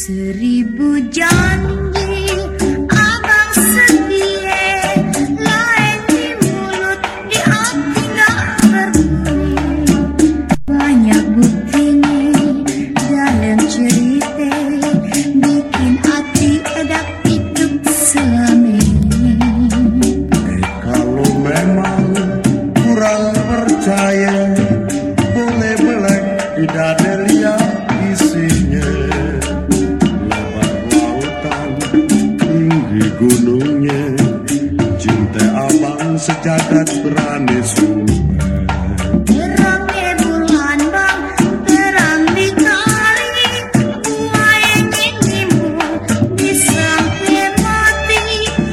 Seribu janji abang setia, lain di mulut di hati gak berbunyi. Banyak buktinya dalam cerita, bikin hati edak hidup selama ini. Kalau memang kurang percaya, boleh belek tidak dilihat isinya. Gunungnya cinta abang sejagat berani sumpah. Terangnya bulan bang, terang di kali, buaya nyimbul bisa mati.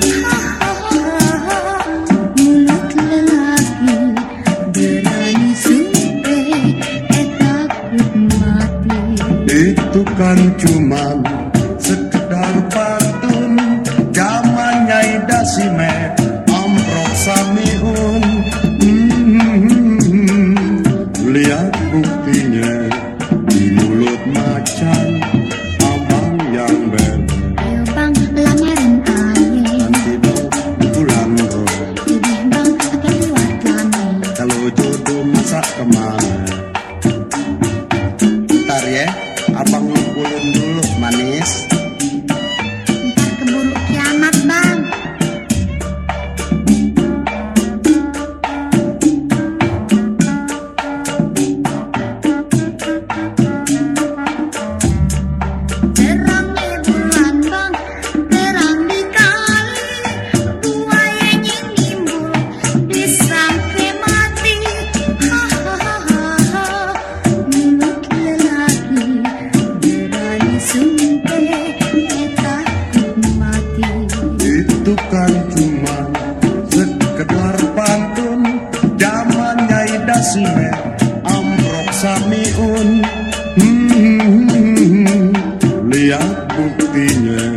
Mulut lelaki berani sumpah, takut mati. Itu kan cuman sekedar pantun zamannya Ida Sime amprok samiun. Lihat buktinya di mulut macan abang yang Ayo bang, lamarin aye. nanti dong pulang bro. Lebih bang, akan lewat lama. Kalau jodoh masa kemana? Ntar ya, abang ngumpulin dulu manis. Ntar keburu kiamat bang. Terangnya bulan bang, terang di kali, buaya nyimbul disangka mati. Mulut lelaki berani sumpah, takut mati. Itu kan cuma sekedar pantun zamannya Ida Sime amprok samiun. Lihat buktinya